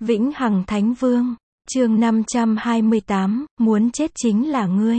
Vĩnh Hằng Thánh Vương, chương 528, muốn chết chính là ngươi.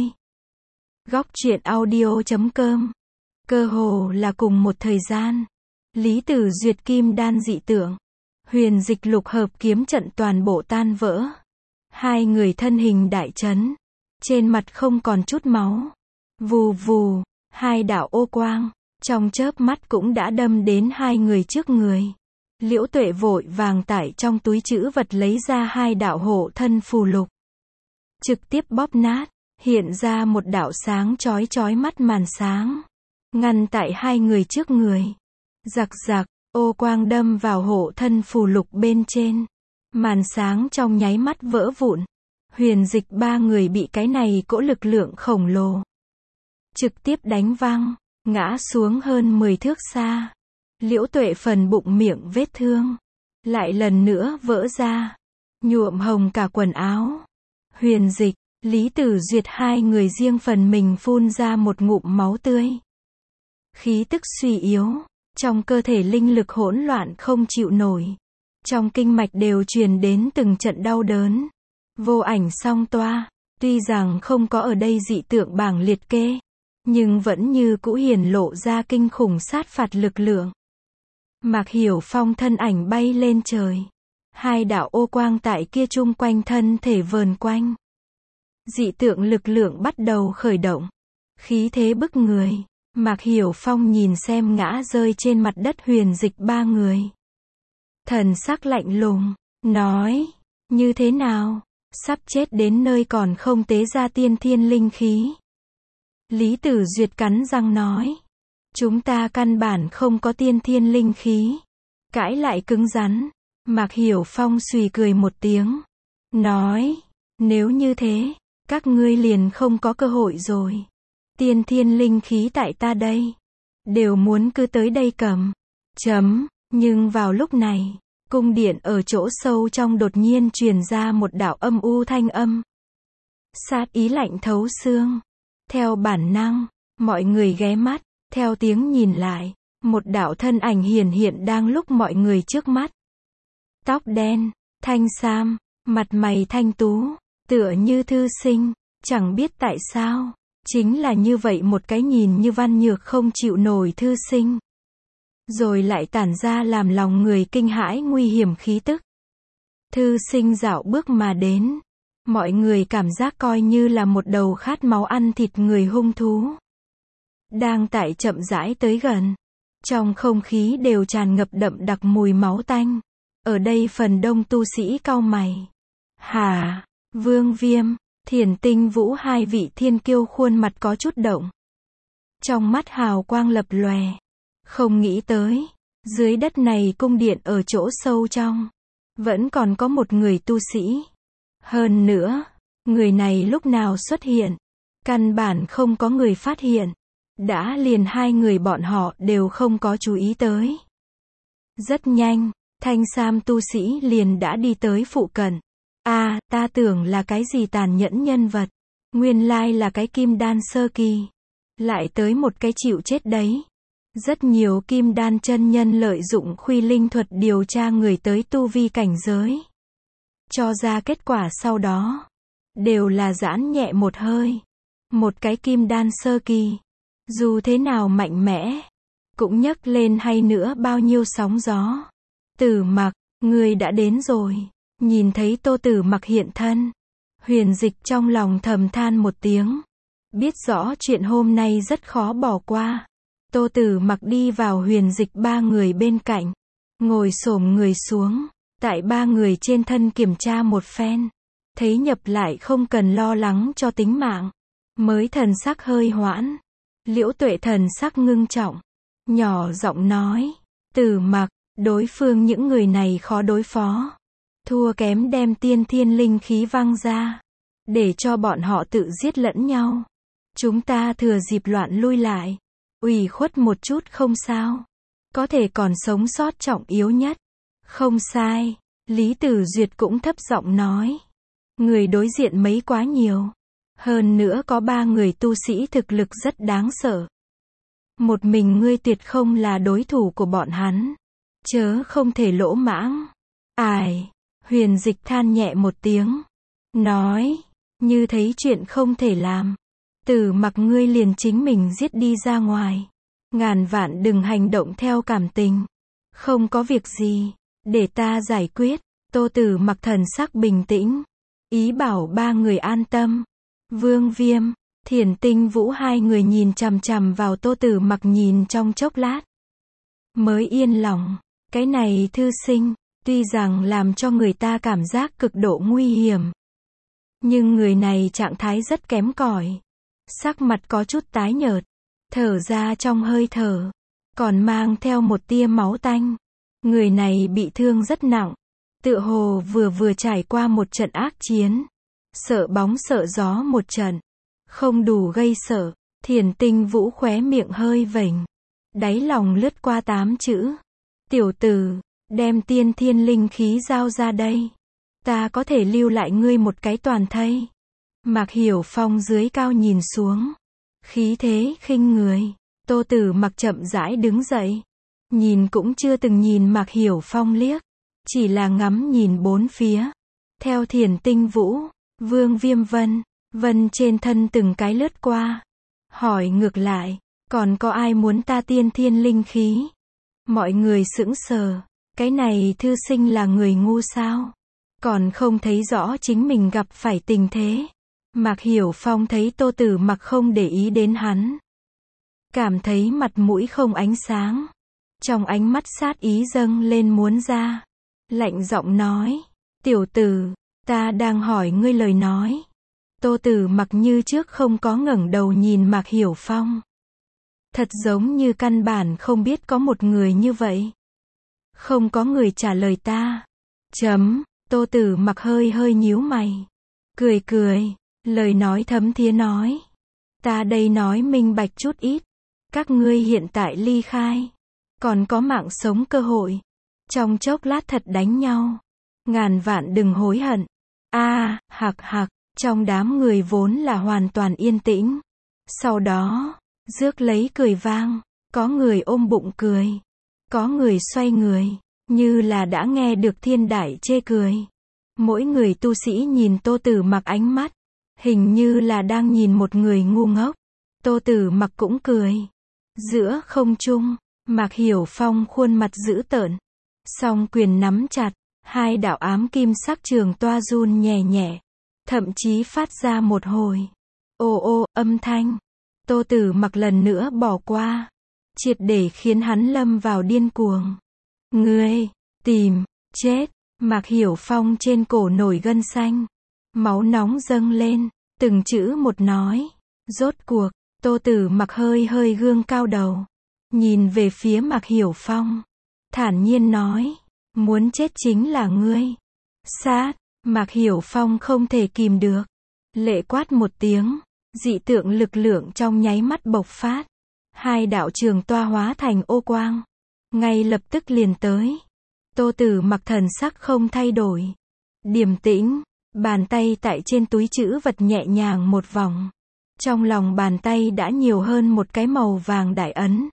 Góc truyện audio.com. Cơ hồ là cùng một thời gian, Lý Tử Duyệt kim đan dị tượng, huyền dịch lục hợp kiếm trận toàn bộ tan vỡ. Hai người thân hình đại chấn, trên mặt không còn chút máu. Vù vù, hai đạo ô quang, trong chớp mắt cũng đã đâm đến hai người trước người. Liễu Tuệ vội vàng tải trong túi trữ vật lấy ra hai đạo hộ thân phù lục. Trực tiếp bóp nát, hiện ra một đạo sáng chói chói mắt màn sáng. Ngăn tại hai người trước người. Giặc giặc, ô quang đâm vào hộ thân phù lục bên trên. Màn sáng trong nháy mắt vỡ vụn. Huyền dịch ba người bị cái này cỗ lực lượng khổng lồ trực tiếp đánh văng, ngã xuống hơn 10 thước xa. Liễu Tuệ phần bụng miệng vết thương lại lần nữa vỡ ra, nhuộm hồng cả quần áo. Huyền dịch, Lý Tử Duyệt hai người riêng phần mình phun ra một ngụm máu tươi. Khí tức suy yếu, trong cơ thể linh lực hỗn loạn không chịu nổi. Trong kinh mạch đều truyền đến từng trận đau đớn. Vô ảnh song toa, tuy rằng không có ở đây dị tượng bảng liệt kê, nhưng vẫn như cũ hiển lộ ra kinh khủng sát phạt lực lượng. Mạc Hiểu Phong thân ảnh bay lên trời. Hai đạo ô quang tại kia chung quanh thân thể vờn quanh. Dị tượng lực lượng bắt đầu khởi động. Khí thế bức người. Mạc Hiểu Phong nhìn xem ngã rơi trên mặt đất huyền dịch ba người. Thần sắc lạnh lùng, nói, như thế nào, sắp chết đến nơi còn không tế ra tiên thiên linh khí. Lý Tử Duyệt cắn răng nói. Chúng ta căn bản không có tiên thiên linh khí. Cãi lại cứng rắn. Mạc Hiểu Phong xùy cười một tiếng. Nói, nếu như thế, các ngươi liền không có cơ hội rồi. Tiên thiên linh khí tại ta đây. Đều muốn cứ tới đây cầm. Nhưng vào lúc này, cung điện ở chỗ sâu trong đột nhiên truyền ra một đạo âm u thanh âm. Sát ý lạnh thấu xương. Theo bản năng, mọi người ghé mắt. Theo tiếng nhìn lại, một đạo thân ảnh hiển hiện đang lúc mọi người trước mắt. Tóc đen, thanh sam, mặt mày thanh tú, tựa như thư sinh, chẳng biết tại sao, chính là như vậy một cái nhìn như văn nhược không chịu nổi thư sinh. Rồi lại tản ra làm lòng người kinh hãi nguy hiểm khí tức. Thư sinh dạo bước mà đến, mọi người cảm giác coi như là một đầu khát máu ăn thịt người hung thú. Đang tại chậm rãi tới gần. Trong không khí đều tràn ngập đậm đặc mùi máu tanh. Ở đây phần đông tu sĩ cau mày. Hả? Vương Viêm, Thiền Tinh Vũ hai vị thiên kiêu khuôn mặt có chút động. Trong mắt hào quang lập lòe. Không nghĩ tới, dưới đất này cung điện ở chỗ sâu trong, vẫn còn có một người tu sĩ. Hơn nữa, người này lúc nào xuất hiện, căn bản không có người phát hiện. Đã liền hai người bọn họ đều không có chú ý tới. Rất nhanh, thanh sam tu sĩ liền đã đi tới phụ cận. Ta tưởng là cái gì tàn nhẫn nhân vật. Nguyên lai là cái kim đan sơ kỳ. Lại tới một cái chịu chết đấy. Rất nhiều kim đan chân nhân lợi dụng khuy linh thuật điều tra người tới tu vi cảnh giới. Cho ra kết quả sau đó. Đều là giãn nhẹ một hơi. Một cái kim đan sơ kỳ. Dù thế nào mạnh mẽ, cũng nhấc lên hay nữa bao nhiêu sóng gió. Tử Mặc, ngươi đã đến rồi. Nhìn thấy Tô Tử Mặc hiện thân, huyền dịch trong lòng thầm than một tiếng. Biết rõ chuyện hôm nay rất khó bỏ qua. Tô Tử Mặc đi vào huyền dịch ba người bên cạnh, ngồi xổm người xuống, tại ba người trên thân kiểm tra một phen. Thấy nhập lại không cần lo lắng cho tính mạng, mới thần sắc hơi hoãn. Liễu Tuệ thần sắc ngưng trọng, nhỏ giọng nói, Tử Mặc, đối phương những người này khó đối phó. Thua kém đem tiên thiên linh khí văng ra, để cho bọn họ tự giết lẫn nhau. Chúng ta thừa dịp loạn lui lại, ủy khuất một chút không sao. Có thể còn sống sót trọng yếu nhất. Không sai, Lý Tử Duyệt cũng thấp giọng nói. Người đối diện mấy quá nhiều. Hơn nữa có ba người tu sĩ thực lực rất đáng sợ. Một mình ngươi tuyệt không là đối thủ của bọn hắn. Chớ không thể lỗ mãng. Huyền Dịch than nhẹ một tiếng, nói, như thấy chuyện không thể làm. Tử Mặc ngươi liền chính mình giết đi ra ngoài. Ngàn vạn đừng hành động theo cảm tình. Không có việc gì, để ta giải quyết. Tô Tử Mặc thần sắc bình tĩnh, ý bảo ba người an tâm. Vương Viêm, Thiển Tinh Vũ hai người nhìn chằm chằm vào Tô Tử Mặc nhìn trong chốc lát. Mới yên lòng, cái này thư sinh, tuy rằng làm cho người ta cảm giác cực độ nguy hiểm. Nhưng người này trạng thái rất kém cỏi. Sắc mặt có chút tái nhợt, thở ra trong hơi thở, còn mang theo một tia máu tanh. Người này bị thương rất nặng, tựa hồ vừa trải qua một trận ác chiến. Sợ bóng sợ gió một trận, không đủ gây sợ. Thiển Tinh Vũ khóe miệng hơi vểnh, đáy lòng lướt qua 8 chữ. Tiểu tử, đem tiên thiên linh khí giao ra đây. Ta có thể lưu lại ngươi một cái toàn thây. Mạc Hiểu Phong dưới cao nhìn xuống, khí thế khinh người. Tô Tử Mặc chậm rãi đứng dậy, nhìn cũng chưa từng nhìn Mạc Hiểu Phong liếc, chỉ là ngắm nhìn bốn phía. Theo Thiển Tinh Vũ, Vương Viêm Vân trên thân từng cái lướt qua, hỏi ngược lại, còn có ai muốn ta tiên thiên linh khí? Mọi người sững sờ, cái này thư sinh là người ngu sao? Còn không thấy rõ chính mình gặp phải tình thế. Mạc Hiểu Phong thấy Tô Tử Mặc không để ý đến hắn, cảm thấy mặt mũi không ánh sáng, trong ánh mắt sát ý dâng lên muốn ra, lạnh giọng nói, tiểu tử, ta đang hỏi ngươi lời nói. Tô Tử Mặc như trước không có ngẩng đầu nhìn Mạc Hiểu Phong, thật giống như căn bản không biết có một người như vậy. Không có người trả lời ta. Tô Tử Mặc hơi nhíu mày, cười, lời nói thấm thía nói, ta đây nói minh bạch chút ít, các ngươi hiện tại ly khai, còn có mạng sống cơ hội, trong chốc lát thật đánh nhau, ngàn vạn đừng hối hận. Hạc, trong đám người vốn là hoàn toàn yên tĩnh, sau đó, rước lấy cười vang, có người ôm bụng cười, có người xoay người, như là đã nghe được thiên đại chê cười. Mỗi người tu sĩ nhìn Tô Tử Mặc ánh mắt, hình như là đang nhìn một người ngu ngốc. Tô Tử Mặc cũng cười. Giữa không trung, Mạc Hiểu Phong khuôn mặt dữ tợn, song quyền nắm chặt, hai đạo ám kim sắc trường toa run nhẹ, thậm chí phát ra một hồi ô âm thanh. Tô Tử Mặc lần nữa bỏ qua, triệt để khiến hắn lâm vào điên cuồng. Ngươi, tìm, chết. Mạc Hiểu Phong trên cổ nổi gân xanh, máu nóng dâng lên, từng chữ một nói. Rốt cuộc, Tô Tử Mặc hơi gương cao đầu, nhìn về phía Mạc Hiểu Phong, thản nhiên nói, muốn chết chính là ngươi. Sát. Mạc Hiểu Phong không thể kìm được, lệ quát một tiếng, dị tượng lực lượng trong nháy mắt bộc phát, hai đạo trường toa hóa thành ô quang, ngay lập tức liền tới. Tô Tử Mặc thần sắc không thay đổi, điềm tĩnh, bàn tay tại trên túi trữ vật nhẹ nhàng một vòng, trong lòng bàn tay đã nhiều hơn một cái màu vàng đại ấn.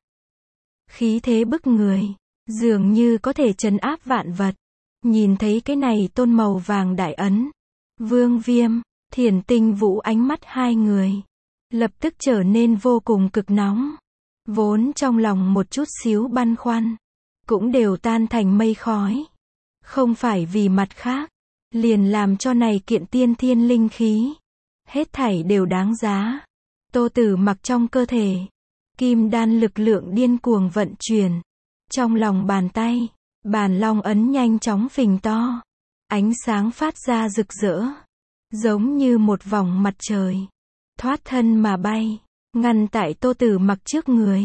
Khí thế bức người, dường như có thể trấn áp vạn vật. Nhìn thấy cái này tôn màu vàng đại ấn, Vương Viêm, Thiển Tinh Vũ ánh mắt hai người lập tức trở nên vô cùng cực nóng. Vốn trong lòng một chút xíu băn khoăn, cũng đều tan thành mây khói. Không phải vì mặt khác, liền làm cho này kiện tiên thiên linh khí, hết thảy đều đáng giá. Tô Tử Mặc trong cơ thể, kim đan lực lượng điên cuồng vận chuyển. Trong lòng bàn tay, Bàn Long ấn nhanh chóng phình to, ánh sáng phát ra rực rỡ, giống như một vòng mặt trời, thoát thân mà bay, ngăn tại Tô Tử Mặc trước người.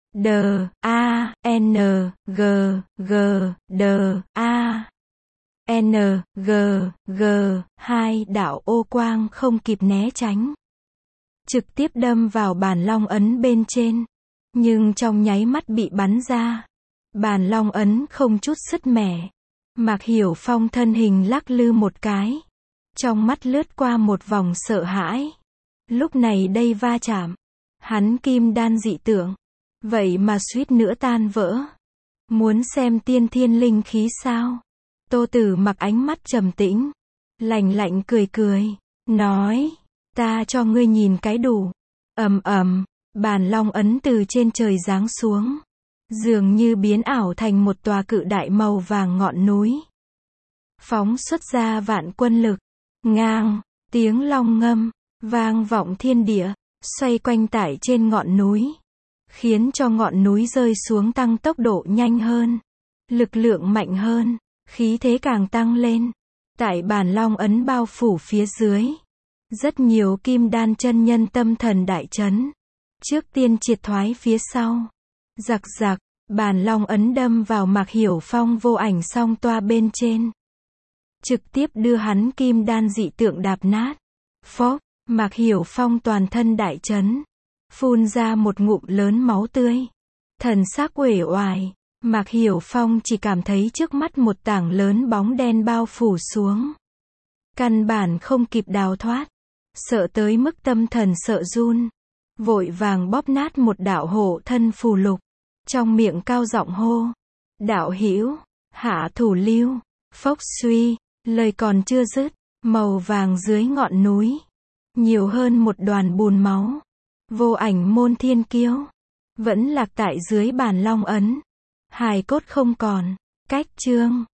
Hai đạo ô quang không kịp né tránh, trực tiếp đâm vào Bàn Long ấn bên trên, nhưng trong nháy mắt bị bắn ra. Bàn Long ấn không chút sứt mẻ. Mạc Hiểu Phong thân hình lắc lư một cái, trong mắt lướt qua một vòng sợ hãi. Lúc này đây va chạm, hắn kim đan dị tượng, vậy mà suýt nữa tan vỡ. Muốn xem tiên thiên linh khí sao? Tô Tử Mặc ánh mắt trầm tĩnh, lạnh lạnh cười cười, nói, ta cho ngươi nhìn cái đủ. Ầm ầm, Bàn Long ấn từ trên trời giáng xuống, dường như biến ảo thành một tòa cự đại màu vàng ngọn núi. Phóng xuất ra vạn quân lực, ngang, tiếng long ngâm, vang vọng thiên địa, xoay quanh tại trên ngọn núi, khiến cho ngọn núi rơi xuống tăng tốc độ nhanh hơn, lực lượng mạnh hơn, khí thế càng tăng lên. Tại Bàn Long ấn bao phủ phía dưới, rất nhiều kim đan chân nhân tâm thần đại chấn. Trước tiên triệt thoái phía sau. Giặc giặc, Bàn Long ấn đâm vào Mạc Hiểu Phong vô ảnh song toa bên trên, trực tiếp đưa hắn kim đan dị tượng đạp nát. Phốc, Mạc Hiểu Phong toàn thân đại chấn, phun ra một ngụm lớn máu tươi, thần sắc uể oải. Mạc Hiểu Phong chỉ cảm thấy trước mắt một tảng lớn bóng đen bao phủ xuống, căn bản không kịp đào thoát, sợ tới mức tâm thần sợ run, vội vàng bóp nát một đạo hộ thân phù lục, trong miệng cao giọng hô, đạo hữu, hạ thủ lưu. Phốc suy, lời còn chưa dứt, màu vàng dưới ngọn núi, nhiều hơn một đoàn bùn máu. Vô Ảnh Môn thiên kiêu, vẫn lạc tại dưới Bàn Long ấn, hài cốt không còn. Cách chương